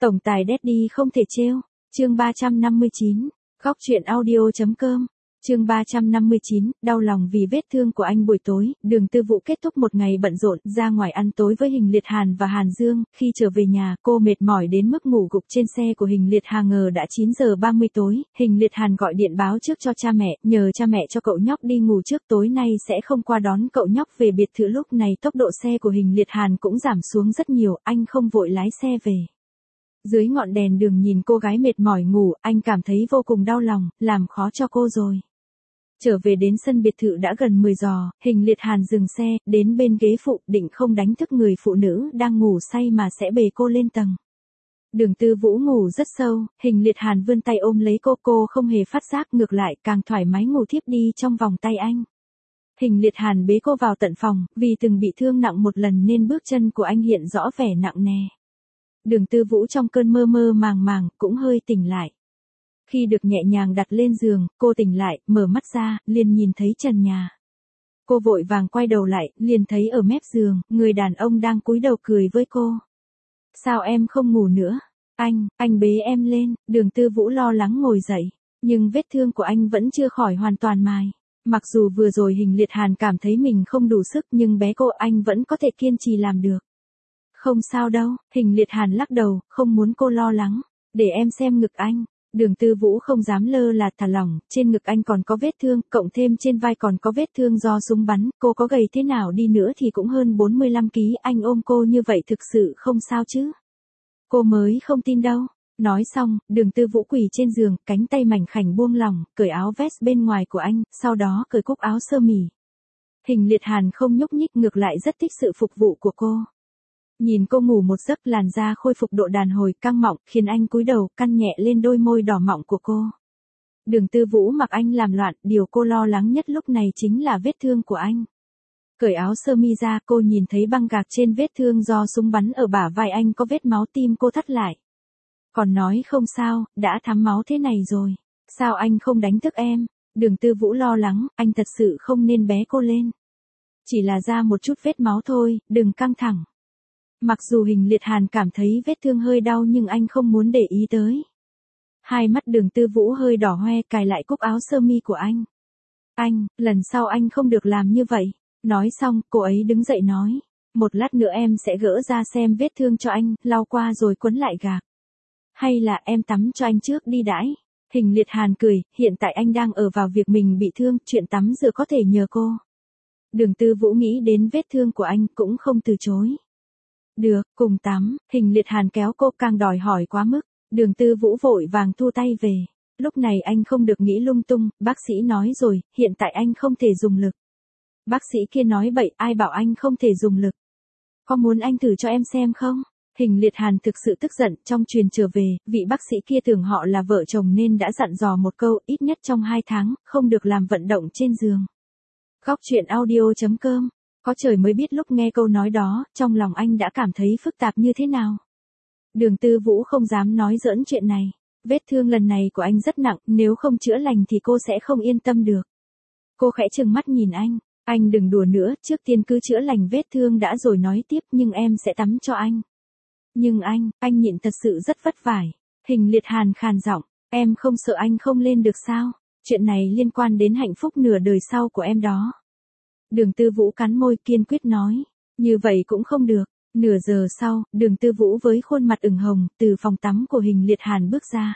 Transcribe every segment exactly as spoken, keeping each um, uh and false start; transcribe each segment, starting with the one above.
Tổng tài Daddy không thể trêu. Chương ba trăm năm mươi chín. Góc truyện audio.com. Chương ba trăm năm mươi chín, đau lòng vì vết thương của anh. Buổi tối, Đường Tư Vũ kết thúc một ngày bận rộn, ra ngoài ăn tối với Hình Liệt Hàn và Hàn Dương. Khi trở về nhà, cô mệt mỏi đến mức ngủ gục trên xe của Hình Liệt Hà. Ngờ đã chín giờ ba mươi tối, Hình Liệt Hàn gọi điện báo trước cho cha mẹ, nhờ cha mẹ cho cậu nhóc đi ngủ trước, tối nay sẽ không qua đón cậu nhóc về biệt thự. Lúc này tốc độ xe của Hình Liệt Hàn cũng giảm xuống rất nhiều, anh không vội lái xe về. Dưới ngọn đèn đường nhìn cô gái mệt mỏi ngủ, anh cảm thấy vô cùng đau lòng, làm khó cho cô rồi. Trở về đến sân biệt thự đã gần mười giờ, Hình Liệt Hàn dừng xe, đến bên ghế phụ, định không đánh thức người phụ nữ đang ngủ say mà sẽ bế cô lên tầng. Đường Tư Vũ ngủ rất sâu, Hình Liệt Hàn vươn tay ôm lấy cô, cô không hề phát giác, ngược lại càng thoải mái ngủ thiếp đi trong vòng tay anh. Hình Liệt Hàn bế cô vào tận phòng, vì từng bị thương nặng một lần nên bước chân của anh hiện rõ vẻ nặng nề. Đường Tư Vũ trong cơn mơ mơ màng màng, cũng hơi tỉnh lại. Khi được nhẹ nhàng đặt lên giường, cô tỉnh lại, mở mắt ra, liền nhìn thấy trần nhà. Cô vội vàng quay đầu lại, liền thấy ở mép giường, người đàn ông đang cúi đầu cười với cô. Sao em không ngủ nữa? Anh, anh bế em lên. Đường Tư Vũ lo lắng ngồi dậy, nhưng vết thương của anh vẫn chưa khỏi hoàn toàn mài. Mặc dù vừa rồi Hình Liệt Hàn cảm thấy mình không đủ sức, nhưng bé cô anh vẫn có thể kiên trì làm được. Không sao đâu, Hình Liệt Hàn lắc đầu, không muốn cô lo lắng. Để em xem ngực anh. Đường Tư Vũ không dám lơ là thả lỏng, trên ngực anh còn có vết thương, cộng thêm trên vai còn có vết thương do súng bắn, cô có gầy thế nào đi nữa thì cũng hơn bốn mươi lăm ki lô gam, anh ôm cô như vậy thực sự không sao chứ? Cô mới không tin đâu. Nói xong, Đường Tư Vũ quỳ trên giường, cánh tay mảnh khảnh buông lỏng, cởi áo vest bên ngoài của anh, sau đó cởi cúc áo sơ mi. Hình Liệt Hàn không nhúc nhích, ngược lại rất thích sự phục vụ của cô. Nhìn cô ngủ một giấc, làn da khôi phục độ đàn hồi căng mọng, khiến anh cúi đầu, căn nhẹ lên đôi môi đỏ mọng của cô. Đường Tư Vũ mặc anh làm loạn, điều cô lo lắng nhất lúc này chính là vết thương của anh. Cởi áo sơ mi ra, cô nhìn thấy băng gạc trên vết thương do súng bắn ở bả vai anh, có vết máu, tim cô thắt lại. Còn nói không sao, đã thấm máu thế này rồi. Sao anh không đánh thức em? Đường Tư Vũ lo lắng, anh thật sự không nên bế cô lên. Chỉ là ra một chút vết máu thôi, đừng căng thẳng. Mặc dù Hình Liệt Hàn cảm thấy vết thương hơi đau nhưng anh không muốn để ý tới. Hai mắt Đường Tư Vũ hơi đỏ hoe, cài lại cúc áo sơ mi của anh. Anh, lần sau anh không được làm như vậy. Nói xong, cô ấy đứng dậy nói. Một lát nữa em sẽ gỡ ra xem vết thương cho anh, lau qua rồi quấn lại gạc. Hay là em tắm cho anh trước đi đãi. Hình Liệt Hàn cười, hiện tại anh đang ở vào việc mình bị thương, chuyện tắm rửa có thể nhờ cô. Đường Tư Vũ nghĩ đến vết thương của anh, cũng không từ chối. Được, cùng tắm. Hình Liệt Hàn kéo cô, càng đòi hỏi quá mức. Đường Tư Vũ vội vàng thu tay về. Lúc này anh không được nghĩ lung tung, bác sĩ nói rồi, hiện tại anh không thể dùng lực. Bác sĩ kia nói bậy, ai bảo anh không thể dùng lực. Có muốn anh thử cho em xem không? Hình Liệt Hàn thực sự tức giận, trong truyền trở về, vị bác sĩ kia tưởng họ là vợ chồng nên đã dặn dò một câu, ít nhất trong hai tháng, không được làm vận động trên giường. Góc truyện audio.com. Có trời mới biết lúc nghe câu nói đó, trong lòng anh đã cảm thấy phức tạp như thế nào. Đường Tư Vũ không dám nói giỡn chuyện này. Vết thương lần này của anh rất nặng, nếu không chữa lành thì cô sẽ không yên tâm được. Cô khẽ trừng mắt nhìn anh. Anh đừng đùa nữa, trước tiên cứ chữa lành vết thương đã rồi nói tiếp, nhưng em sẽ tắm cho anh. Nhưng anh, anh nhịn thật sự rất vất vả. Hình Liệt Hàn khàn giọng, em không sợ anh không lên được sao? Chuyện này liên quan đến hạnh phúc nửa đời sau của em đó. Đường Tư Vũ cắn môi, kiên quyết nói. Như vậy cũng không được. Nửa giờ sau, Đường Tư Vũ với khuôn mặt ửng hồng, từ phòng tắm của Hình Liệt Hàn bước ra.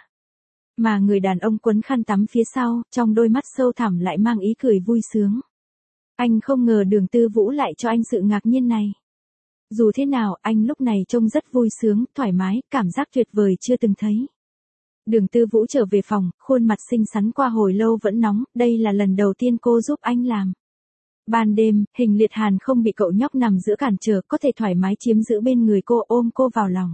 Mà người đàn ông quấn khăn tắm phía sau, trong đôi mắt sâu thẳm lại mang ý cười vui sướng. Anh không ngờ Đường Tư Vũ lại cho anh sự ngạc nhiên này. Dù thế nào, anh lúc này trông rất vui sướng, thoải mái, cảm giác tuyệt vời chưa từng thấy. Đường Tư Vũ trở về phòng, khuôn mặt xinh xắn qua hồi lâu vẫn nóng, đây là lần đầu tiên cô giúp anh làm. Ban đêm, Hình Liệt Hàn không bị cậu nhóc nằm giữa cản trở, có thể thoải mái chiếm giữ bên người cô, ôm cô vào lòng.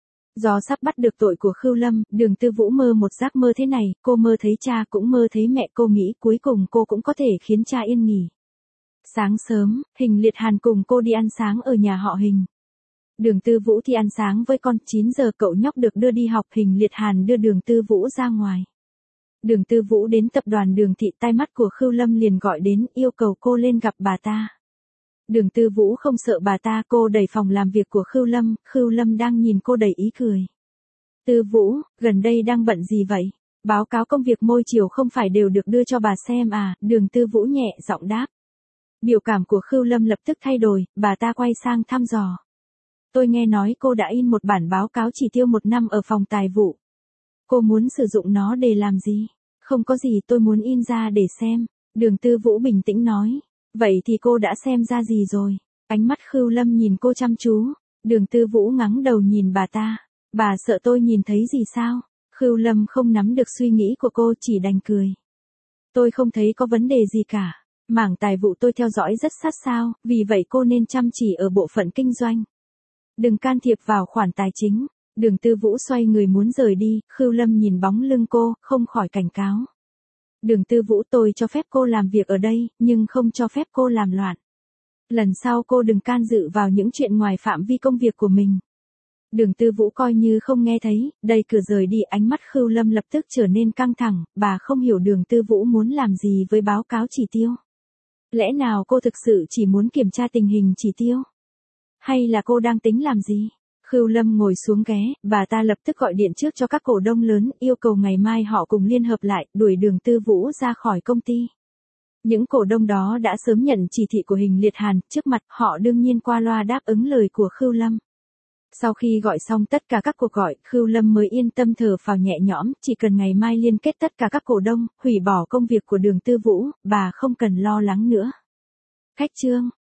Do sắp bắt được tội của Khưu Lâm, Đường Tư Vũ mơ một giấc mơ thế này, cô mơ thấy cha cũng mơ thấy mẹ, cô nghĩ cuối cùng cô cũng có thể khiến cha yên nghỉ. Sáng sớm, Hình Liệt Hàn cùng cô đi ăn sáng ở nhà họ Hình. Đường Tư Vũ thì ăn sáng với con, chín giờ cậu nhóc được đưa đi học, Hình Liệt Hàn đưa Đường Tư Vũ ra ngoài. Đường Tư Vũ đến tập đoàn Đường thị, tai mắt của Khưu Lâm liền gọi đến, yêu cầu cô lên gặp bà ta. Đường Tư Vũ không sợ bà ta, cô đẩy phòng làm việc của Khưu Lâm, Khưu Lâm đang nhìn cô đầy ý cười. Tư Vũ, gần đây đang bận gì vậy? Báo cáo công việc môi chiều không phải đều được đưa cho bà xem à? Đường Tư Vũ nhẹ giọng đáp. Biểu cảm của Khưu Lâm lập tức thay đổi, bà ta quay sang thăm dò. Tôi nghe nói cô đã in một bản báo cáo chỉ tiêu một năm ở phòng tài vụ. Cô muốn sử dụng nó để làm gì? Không có gì, tôi muốn in ra để xem. Đường Tư Vũ bình tĩnh nói. Vậy thì cô đã xem ra gì rồi? Ánh mắt Khưu Lâm nhìn cô chăm chú. Đường Tư Vũ ngắng đầu nhìn bà ta. Bà sợ tôi nhìn thấy gì sao? Khưu Lâm không nắm được suy nghĩ của cô, chỉ đành cười. Tôi không thấy có vấn đề gì cả. Mảng tài vụ tôi theo dõi rất sát sao, vì vậy cô nên chăm chỉ ở bộ phận kinh doanh. Đừng can thiệp vào khoản tài chính. Đường Tư Vũ xoay người muốn rời đi, Khưu Lâm nhìn bóng lưng cô, không khỏi cảnh cáo. Đường Tư Vũ, tôi cho phép cô làm việc ở đây, nhưng không cho phép cô làm loạn. Lần sau cô đừng can dự vào những chuyện ngoài phạm vi công việc của mình. Đường Tư Vũ coi như không nghe thấy, đẩy cửa rời đi. Ánh mắt Khưu Lâm lập tức trở nên căng thẳng, bà không hiểu Đường Tư Vũ muốn làm gì với báo cáo chỉ tiêu. Lẽ nào cô thực sự chỉ muốn kiểm tra tình hình chỉ tiêu? Hay là cô đang tính làm gì? Khưu Lâm ngồi xuống ghế, bà ta lập tức gọi điện trước cho các cổ đông lớn, yêu cầu ngày mai họ cùng liên hợp lại, đuổi Đường Tư Vũ ra khỏi công ty. Những cổ đông đó đã sớm nhận chỉ thị của Hình Liệt Hàn, trước mặt họ đương nhiên qua loa đáp ứng lời của Khưu Lâm. Sau khi gọi xong tất cả các cuộc gọi, Khưu Lâm mới yên tâm thở phào nhẹ nhõm, chỉ cần ngày mai liên kết tất cả các cổ đông, hủy bỏ công việc của Đường Tư Vũ, bà không cần lo lắng nữa. Khách trương